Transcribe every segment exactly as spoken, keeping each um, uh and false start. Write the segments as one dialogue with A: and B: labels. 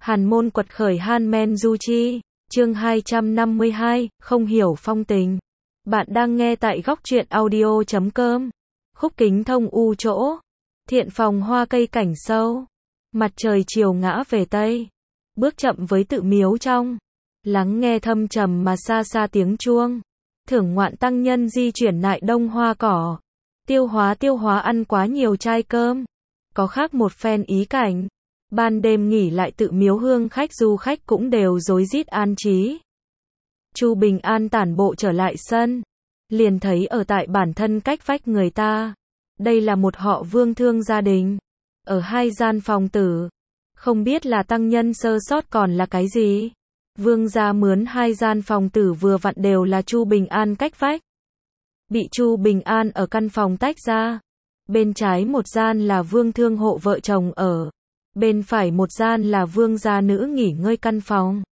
A: Hàn môn quật khởi Han Men Du Chi, chương hai trăm năm mươi hai, không hiểu phong tình. Bạn đang nghe tại góc truyện audio chấm com. Khúc kính thông u chỗ. Thiện phòng hoa cây cảnh sâu. Mặt trời chiều ngã về Tây. Bước chậm với tự miếu trong. Lắng nghe thâm trầm mà xa xa tiếng chuông. Thưởng ngoạn tăng nhân di chuyển lại đông hoa cỏ. Tiêu hóa tiêu hóa ăn quá nhiều chai cơm. Có khác một phen ý cảnh. Ban đêm nghỉ lại tự miếu hương khách du khách cũng đều rối rít an trí. Chu Bình An tản bộ trở lại sân. Liền thấy ở tại bản thân cách vách người ta. Đây là một họ Vương thương gia đình. Ở hai gian phòng tử. Không biết là tăng nhân sơ sót còn là cái gì. Vương gia mướn hai gian phòng tử vừa vặn đều là Chu Bình An cách vách. Bị Chu Bình An ở căn phòng tách ra. Bên trái một gian là Vương thương hộ vợ chồng ở. Bên phải một gian là Vương gia nữ nghỉ ngơi căn phòng.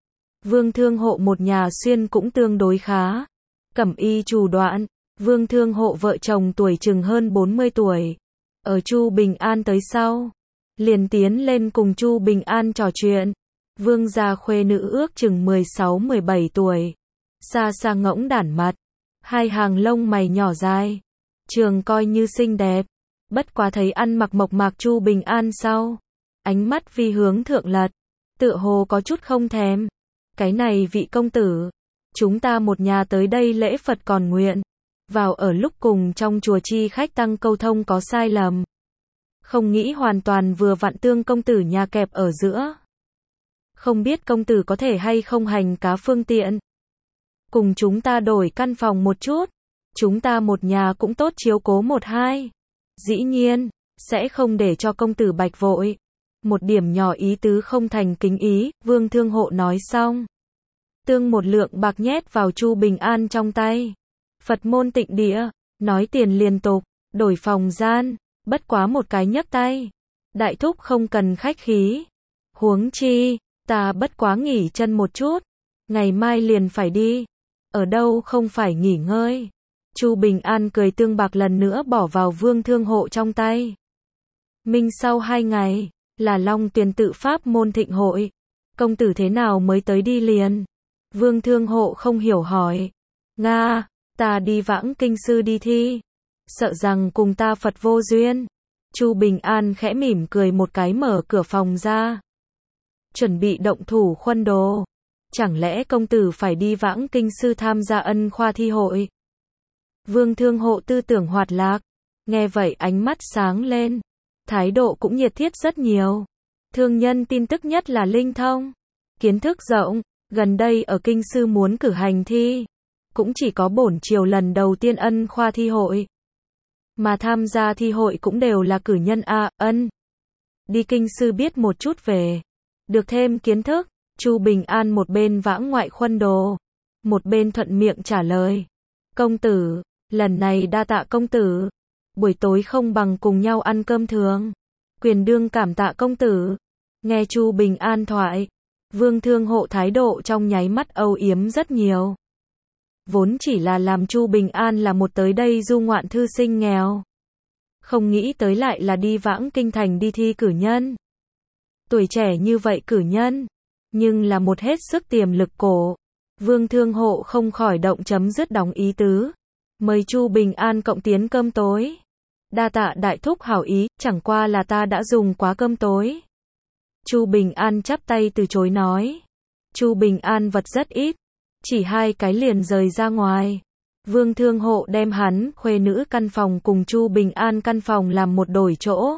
A: Vương thương hộ một nhà xuyên cũng tương đối khá. Cẩm y trù đoạn. Vương thương hộ vợ chồng tuổi chừng hơn bốn mươi tuổi. Ở Chu Bình An tới sau. Liền tiến lên cùng Chu Bình An trò chuyện. Vương gia khuê nữ ước chừng mười sáu mười bảy tuổi. Xa xa ngỗng đản mặt. Hai hàng lông mày nhỏ dài. Trường coi như xinh đẹp. Bất quá thấy ăn mặc mộc mạc Chu Bình An sau. Ánh mắt vi hướng thượng lật. Tựa hồ có chút không thèm. Cái này vị công tử. Chúng ta một nhà tới đây lễ Phật còn nguyện. Vào ở lúc cùng trong chùa chi khách tăng câu thông có sai lầm. Không nghĩ hoàn toàn vừa vặn tương công tử nhà kẹp ở giữa. Không biết công tử có thể hay không hành cá phương tiện. Cùng chúng ta đổi căn phòng một chút. Chúng ta một nhà cũng tốt chiếu cố một hai. Dĩ nhiên, sẽ không để cho công tử bạch vội. Một điểm nhỏ ý tứ không thành kính ý, Vương thương hộ nói xong. Tương một lượng bạc nhét vào Chu Bình An trong tay. Phật môn tịnh địa, nói tiền liên tục, đổi phòng gian, bất quá một cái nhấc tay. Đại thúc không cần khách khí. Huống chi, ta bất quá nghỉ chân một chút. Ngày mai liền phải đi. Ở đâu không phải nghỉ ngơi. Chu Bình An cười tương bạc lần nữa bỏ vào Vương thương hộ trong tay. Minh sau hai ngày, là Long Tuyền tự pháp môn thịnh hội. Công tử thế nào mới tới đi liền? Vương thương hộ không hiểu hỏi. Nga, ta đi vãng kinh sư đi thi. Sợ rằng cùng ta Phật vô duyên. Chu Bình An khẽ mỉm cười một cái mở cửa phòng ra. Chuẩn bị động thủ khuân đồ. Chẳng lẽ công tử phải đi vãng kinh sư tham gia ân khoa thi hội? Vương thương hộ tư tưởng hoạt lạc. Nghe vậy ánh mắt sáng lên. Thái độ cũng nhiệt thiết rất nhiều. Thương nhân tin tức nhất là linh thông. Kiến thức rộng. Gần đây ở kinh sư muốn cử hành thi. Cũng chỉ có bổn triều lần đầu tiên ân khoa thi hội. Mà tham gia thi hội cũng đều là cử nhân A, ân. Đi kinh sư biết một chút về. Được thêm kiến thức. Chu Bình An một bên vãng ngoại khuân đồ. Một bên thuận miệng trả lời. Công tử, lần này đa tạ công tử. Buổi tối không bằng cùng nhau ăn cơm thường. Quyền đương cảm tạ công tử. Nghe Chu Bình An thoại. Vương thương hộ thái độ trong nháy mắt âu yếm rất nhiều. Vốn chỉ là làm Chu Bình An là một tới đây du ngoạn thư sinh nghèo. Không nghĩ tới lại là đi vãng kinh thành đi thi cử nhân. Tuổi trẻ như vậy cử nhân. Nhưng là một hết sức tiềm lực cổ. Vương thương hộ không khỏi động chấm dứt đóng ý tứ. Mời Chu Bình An cộng tiến cơm tối. Đa tạ đại thúc hảo ý, chẳng qua là ta đã dùng quá cơm tối. Chu Bình An chắp tay từ chối nói. Chu Bình An vật rất ít. Chỉ hai cái liền rời ra ngoài. Vương thương hộ đem hắn khuê nữ căn phòng cùng Chu Bình An căn phòng làm một đổi chỗ.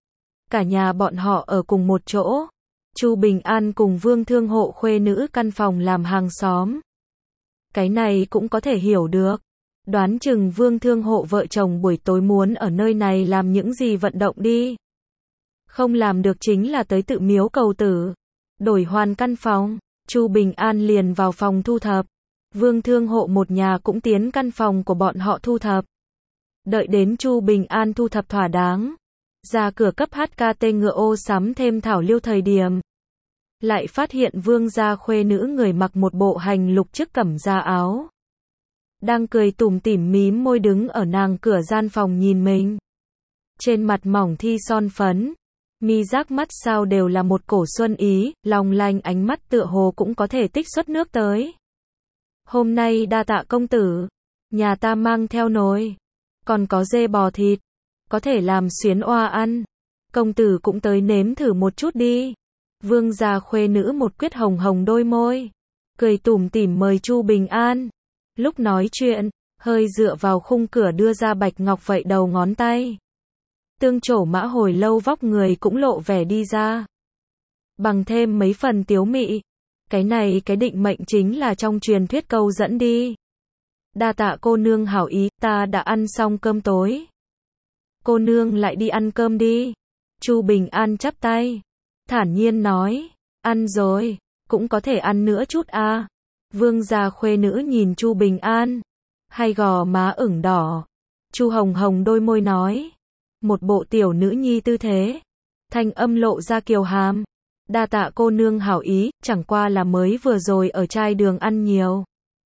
A: Cả nhà bọn họ ở cùng một chỗ. Chu Bình An cùng Vương thương hộ khuê nữ căn phòng làm hàng xóm. Cái này cũng có thể hiểu được. Đoán chừng Vương thương hộ vợ chồng buổi tối muốn ở nơi này làm những gì vận động đi. Không làm được chính là tới tự miếu cầu tử. Đổi hoàn căn phòng. Chu Bình An liền vào phòng thu thập. Vương thương hộ một nhà cũng tiến căn phòng của bọn họ thu thập. Đợi đến Chu Bình An thu thập thỏa đáng. Ra cửa cấp hát ca tê ngựa ô sắm thêm thảo liêu thời điểm. Lại phát hiện Vương gia khuê nữ người mặc một bộ hành lục chức cẩm da áo. Đang cười tủm tỉm mím môi đứng ở nàng cửa gian phòng nhìn mình. Trên mặt mỏng thi son phấn. Mi giác mắt sao đều là một cổ xuân ý, long lanh ánh mắt tựa hồ cũng có thể tích xuất nước tới. Hôm nay đa tạ công tử, nhà ta mang theo nồi, còn có dê bò thịt, có thể làm xuyến oa ăn. Công tử cũng tới nếm thử một chút đi. Vương gia khuê nữ một quyết hồng hồng đôi môi, cười tủm tỉm mời Chu Bình An. Lúc nói chuyện, hơi dựa vào khung cửa đưa ra bạch ngọc vậy đầu ngón tay. Tương trổ mã hồi lâu vóc người cũng lộ vẻ đi ra. Bằng thêm mấy phần tiếu mị. Cái này cái định mệnh chính là trong truyền thuyết câu dẫn đi. Đa tạ cô nương hảo ý, ta đã ăn xong cơm tối. Cô nương lại đi ăn cơm đi. Chu Bình An chắp tay, thản nhiên nói, ăn rồi, cũng có thể ăn nữa chút à. Vương gia khuê nữ nhìn Chu Bình An, hai gò má ửng đỏ. Chu hồng hồng đôi môi nói, một bộ tiểu nữ nhi tư thế, thanh âm lộ ra kiều hàm. Đa tạ cô nương hảo ý, chẳng qua là mới vừa rồi ở trai đường ăn nhiều.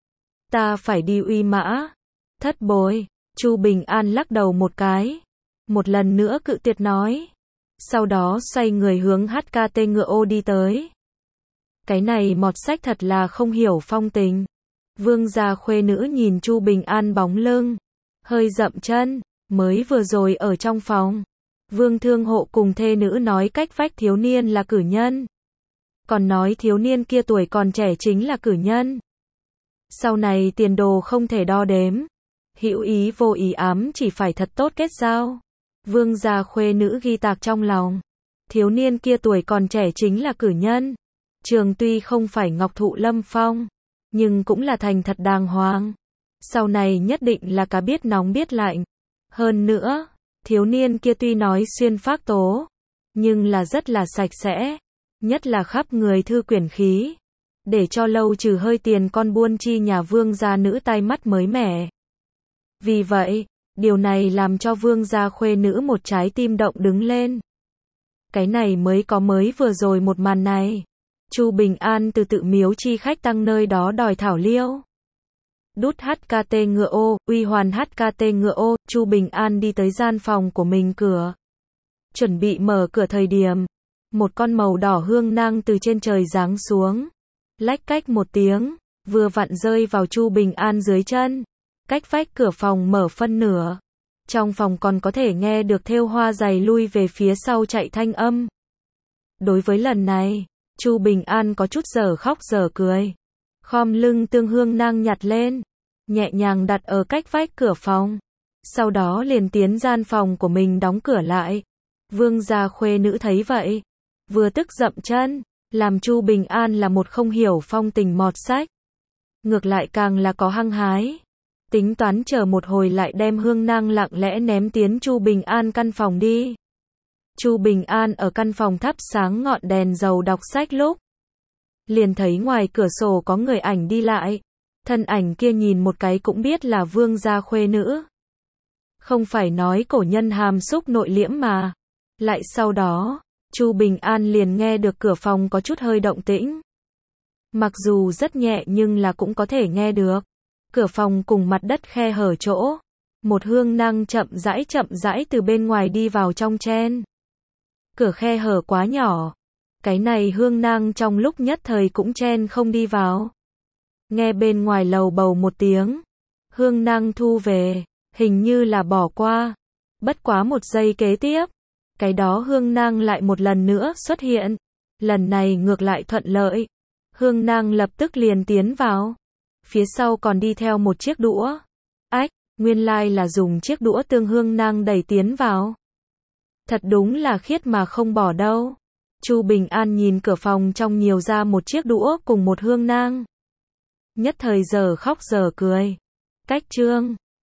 A: Ta phải đi uy mã. Thất bối. Chu Bình An lắc đầu một cái, một lần nữa cự tuyệt nói. Sau đó xoay người hướng hát ca tê ngựa ô đi tới. Cái này mọt sách thật là không hiểu phong tình. Vương gia khuê nữ nhìn Chu Bình An bóng lưng, hơi dậm chân. Mới vừa rồi ở trong phòng, Vương thương hộ cùng thê nữ nói cách vách thiếu niên là cử nhân, còn nói thiếu niên kia tuổi còn trẻ chính là cử nhân. Sau này tiền đồ không thể đo đếm. Hữu ý vô ý ám chỉ phải thật tốt kết giao. Vương gia khuê nữ ghi tạc trong lòng. Thiếu niên kia tuổi còn trẻ chính là cử nhân. Trường tuy không phải ngọc thụ lâm phong, nhưng cũng là thành thật đàng hoàng. Sau này nhất định là cá biết nóng biết lạnh. Hơn nữa, thiếu niên kia tuy nói xuyên phác tố, nhưng là rất là sạch sẽ. Nhất là khắp người thư quyển khí. Để cho lâu trừ hơi tiền con buôn chi nhà vương gia nữ tay mắt mới mẻ. Vì vậy, điều này làm cho vương gia khuê nữ một trái tim động đứng lên. Cái này mới có mới vừa rồi một màn này. Chu Bình An từ tự miếu chi khách tăng nơi đó đòi thảo liêu. Đút hát ca tê ngựa ô, uy hoàn hát ca tê ngựa ô, Chu Bình An đi tới gian phòng của mình cửa. Chuẩn bị mở cửa thời điểm, một con màu đỏ hương nang từ trên trời giáng xuống. Lách cách một tiếng, vừa vặn rơi vào Chu Bình An dưới chân. Cách vách cửa phòng mở phân nửa. Trong phòng còn có thể nghe được thêu hoa giày lui về phía sau chạy thanh âm. Đối với lần này, Chu Bình An có chút giờ khóc giờ cười. Khom lưng tương hương nang nhặt lên, nhẹ nhàng đặt ở cách vách cửa phòng. Sau đó liền tiến gian phòng của mình đóng cửa lại. Vương gia khuê nữ thấy vậy, vừa tức dậm chân, làm Chu Bình An là một không hiểu phong tình mọt sách. Ngược lại càng là có hăng hái. Tính toán chờ một hồi lại đem hương nang lặng lẽ ném tiến Chu Bình An căn phòng đi. Chu Bình An ở căn phòng thắp sáng ngọn đèn dầu đọc sách lúc, liền thấy ngoài cửa sổ có người ảnh đi lại. Thân ảnh kia nhìn một cái cũng biết là vương gia khuê nữ. Không phải nói cổ nhân hàm xúc nội liễm mà. Lại sau đó, Chu Bình An liền nghe được cửa phòng có chút hơi động tĩnh. Mặc dù rất nhẹ nhưng là cũng có thể nghe được. Cửa phòng cùng mặt đất khe hở chỗ, một hương nang chậm rãi chậm rãi từ bên ngoài đi vào trong chen. Cửa khe hở quá nhỏ, cái này hương nang trong lúc nhất thời cũng chen không đi vào. Nghe bên ngoài lầu bầu một tiếng, hương nang thu về, hình như là bỏ qua. Bất quá một giây kế tiếp, cái đó hương nang lại một lần nữa xuất hiện. Lần này ngược lại thuận lợi, hương nang lập tức liền tiến vào. Phía sau còn đi theo một chiếc đũa. Ách, nguyên lai là dùng chiếc đũa tương hương nang đẩy tiến vào. Thật đúng là khiết mà không bỏ đâu. Chu Bình An nhìn cửa phòng trong nhiều ra một chiếc đũa cùng một hương nang. Nhất thời giờ khóc giờ cười. Cách chương